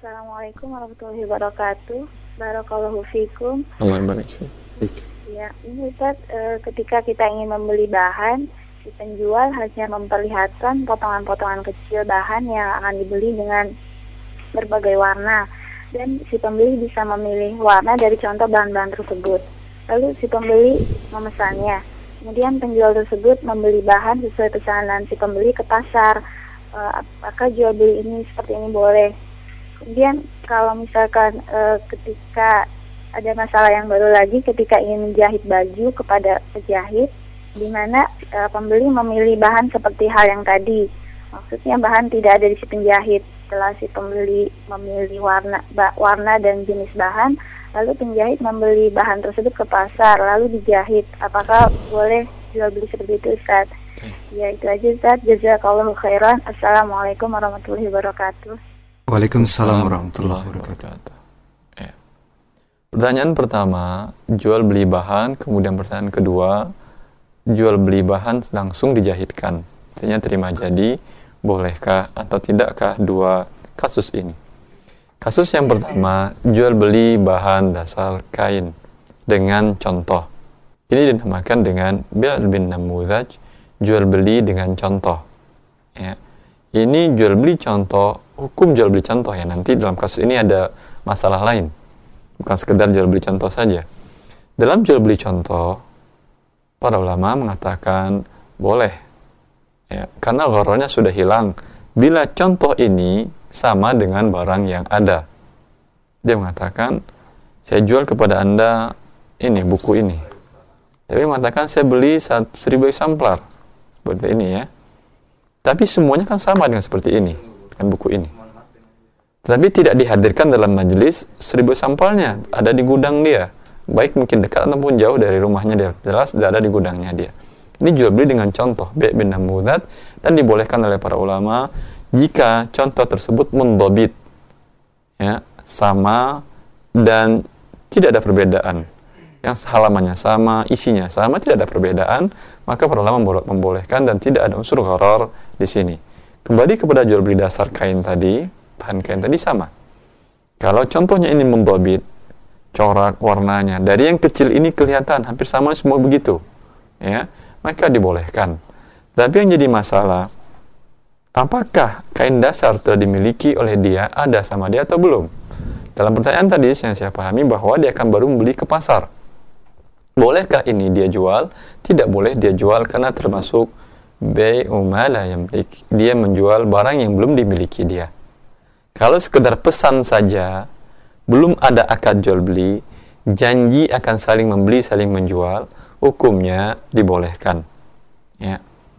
Assalamualaikum warahmatullahi wabarakatuh. Barakallahu fikum. Allah barik. Ya, ini Ustaz, ketika kita ingin membeli bahan, si penjual hanya memperlihatkan potongan-potongan kecil bahan yang akan dibeli dengan berbagai warna, dan si pembeli bisa memilih warna dari contoh bahan-bahan tersebut. Lalu si pembeli memesannya. Kemudian penjual tersebut membeli bahan sesuai pesanan si pembeli ke pasar. Apakah jual beli ini seperti ini boleh? Kemudian kalau misalkan ketika ada masalah yang baru lagi ketika ingin menjahit baju kepada penjahit, di mana pembeli memilih bahan seperti hal yang tadi. Maksudnya bahan tidak ada di si penjahit. Setelah si pembeli memilih warna dan jenis bahan, lalu penjahit membeli bahan tersebut ke pasar lalu dijahit. Apakah boleh jual beli seperti itu, Ustaz? Ya, itu aja, Ustaz. Jazakallahu khairan. Assalamualaikum warahmatullahi wabarakatuh. Waalaikumsalam warahmatullahi wabarakatuh. Ya. Pertanyaan pertama, jual beli bahan. Kemudian pertanyaan kedua, jual beli bahan langsung dijahitkan. Artinya terima jadi, bolehkah atau tidakkah dua kasus ini? Kasus yang pertama, jual beli bahan dasar kain dengan contoh. Ini dinamakan dengan bai' bin namuzaj, jual beli dengan contoh. Ya. Ini jual beli contoh, hukum jual beli contoh ya. Nanti dalam kasus ini ada masalah lain. Bukan sekedar jual beli contoh saja. Dalam jual beli contoh, para ulama mengatakan boleh. Ya, karena gharornya sudah hilang. Bila contoh ini sama dengan barang yang ada. Dia mengatakan, saya jual kepada Anda ini, buku ini. Tapi mengatakan, saya beli 1000 eksemplar. Seperti ini ya. Tapi semuanya kan sama dengan seperti ini, dengan buku ini. Tapi tidak dihadirkan dalam majelis 1000 sampelnya, ada di gudang dia. Baik mungkin dekat ataupun jauh dari rumahnya dia. Jelas tidak ada di gudangnya dia. Ini jual beli dengan contoh, bai' bin namuzaj, dan dibolehkan oleh para ulama jika contoh tersebut mundhabit. Ya, sama dan tidak ada perbedaan. Yang halamannya sama, isinya sama, tidak ada perbedaan, maka para ulama membolehkan dan tidak ada unsur gharar di sini. Kembali kepada jual beli dasar kain tadi, bahan kain tadi sama. Kalau contohnya ini mundhabit, corak warnanya dari yang kecil ini kelihatan hampir sama semua begitu, ya, maka dibolehkan. Tapi yang jadi masalah, apakah kain dasar telah dimiliki oleh dia, ada sama dia atau belum? Dalam pertanyaan tadi yang saya pahami bahwa dia akan baru membeli ke pasar. Bolehkah ini dia jual? Tidak boleh dia jual karena termasuk bai'u ma la yamlik. Dia menjual barang yang belum dimiliki dia. Kalau sekedar pesan saja, belum ada akad jual beli, janji akan saling membeli, saling menjual, hukumnya dibolehkan. Ya.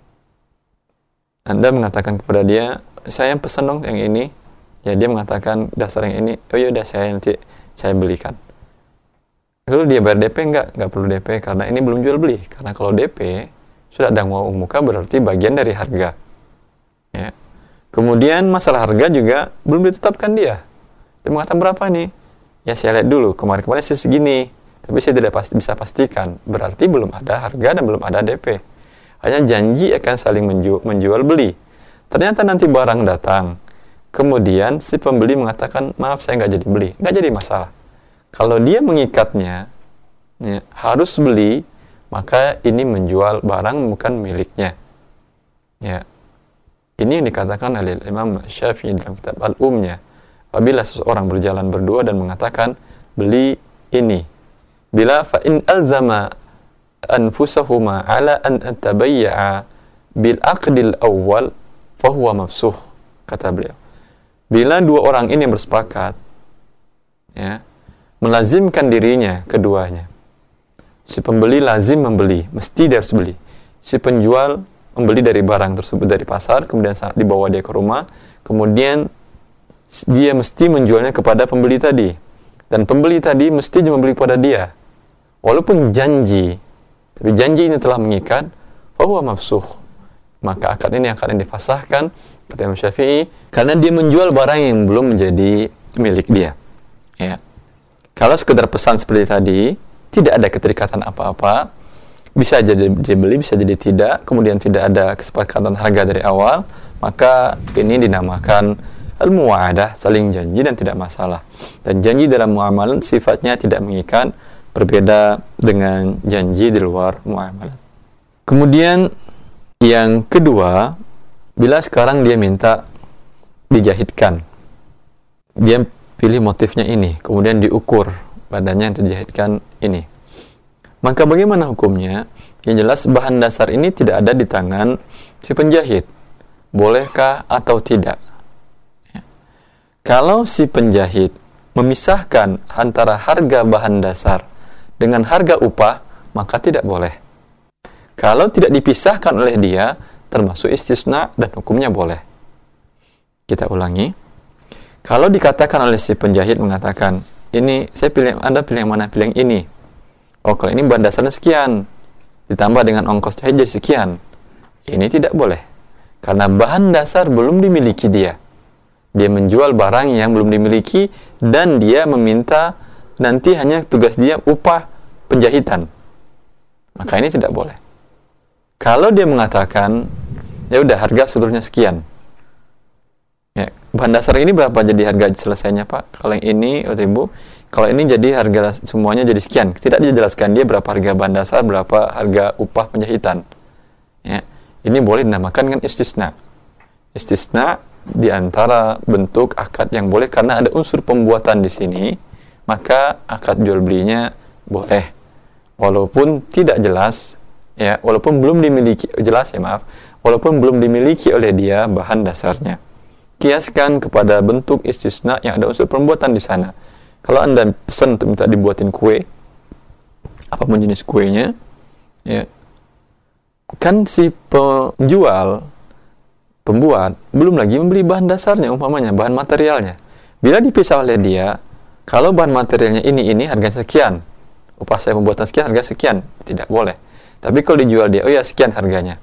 Anda mengatakan kepada dia, saya pesan dong yang ini. Ya, dia mengatakan dasar yang ini. Oh ya udah, nanti saya belikan. Lalu dia bayar DP enggak perlu DP karena ini belum jual beli. Karena kalau DP sudah ada uang muka berarti bagian dari harga. Ya. Kemudian masalah harga juga belum ditetapkan dia. Dia mengatakan berapa nih? Ya saya lihat dulu, kemarin sih segini. Tapi saya tidak bisa pastikan. Berarti belum ada harga dan belum ada DP. Hanya janji akan saling menjual beli. Ternyata nanti barang datang. Kemudian si pembeli mengatakan, maaf saya nggak jadi beli. Nggak jadi masalah. Kalau dia mengikatnya, ya, harus beli, maka ini menjual barang bukan miliknya. Ya. Ini yang dikatakan oleh Imam Syafi'i dalam kitab Al-Umnya. Apabila seseorang berjalan berdua dan mengatakan, beli ini. Bila fa'in alzama anfusahuma ala an tabayya'a bil aqdil awal fahuwa mafsuh, kata beliau. Bila dua orang ini bersepakat, ya, melazimkan dirinya keduanya. Si pembeli lazim membeli, mesti dia harus beli. Si penjual membeli dari barang tersebut dari pasar, kemudian dibawa dia ke rumah, kemudian dia mesti menjualnya kepada pembeli tadi. Dan pembeli tadi mesti membeli kepada dia. Walaupun janji, tapi janji ini telah mengikat, fahuwa mafsuh. Maka akad ini akan difasahkan, kata Imam Syafi'i, karena dia menjual barang yang belum menjadi milik dia. Ya. Kalau sekedar pesan seperti tadi, tidak ada keterikatan apa-apa, bisa jadi dibeli, bisa jadi tidak, kemudian tidak ada kesepakatan harga dari awal, maka ini dinamakan al-mu'adah, saling janji dan tidak masalah. Dan janji dalam muamalah sifatnya tidak mengikat, berbeda dengan janji di luar muamalah. Kemudian yang kedua, bila sekarang dia minta dijahitkan, dia pilih motifnya ini, kemudian diukur badannya yang dijahitkan ini, maka bagaimana hukumnya? Yang jelas bahan dasar ini tidak ada di tangan si penjahit. Bolehkah atau tidak? Ya. Kalau si penjahit memisahkan antara harga bahan dasar dengan harga upah, maka tidak boleh. Kalau tidak dipisahkan oleh dia, termasuk istisna dan hukumnya boleh. Kita ulangi. Kalau dikatakan oleh si penjahit mengatakan, ini saya pilih, Anda pilih yang mana? Pilih yang ini. Oh, kalau ini bahan dasarnya sekian, ditambah dengan ongkos jahit jadi sekian. Ini tidak boleh. Karena bahan dasar belum dimiliki dia. Dia menjual barang yang belum dimiliki dan dia meminta nanti hanya tugas dia upah penjahitan. Maka ini tidak boleh. Kalau dia mengatakan, ya udah harga seluruhnya sekian. Ya, bahan dasar ini berapa jadi harga selesainya, Pak? Kalau yang ini, atau Ibu, kalau ini jadi harga semuanya jadi sekian. Tidak dijelaskan dia berapa harga bahan dasar, berapa harga upah penjahitan. Ya, ini boleh dinamakan dengan istisna. Istisna di antara bentuk akad yang boleh karena ada unsur pembuatan di sini, maka akad jual belinya boleh. Walaupun tidak jelas, ya, walaupun belum dimiliki, jelas ya maaf, walaupun belum dimiliki oleh dia bahan dasarnya. Kiaskan kepada bentuk istisna yang ada unsur pembuatan di sana. Kalau Anda pesan untuk minta dibuatin kue, apapun jenis kuenya, ya, kan si penjual, pembuat, belum lagi membeli bahan dasarnya, umpamanya bahan materialnya. Bila dipisah oleh dia, kalau bahan materialnya ini harganya sekian, upah saya pembuatan sekian, harga sekian, tidak boleh. Tapi kalau dijual dia, oh ya sekian harganya,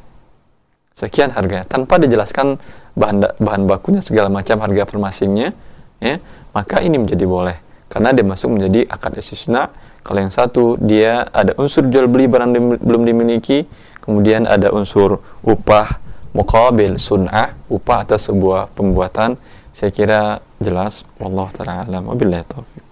tanpa dijelaskan bahan bakunya segala macam harga per masingnya, ya, maka ini menjadi boleh. Karena dia masuk menjadi akad istisna. Kalau yang satu dia ada unsur jual beli barang belum dimiliki, kemudian ada unsur upah muqabil sun'ah, upah atas sebuah pembuatan. Saya kira jelas. Wallahu ta'ala alam. Wabillahi taufiq.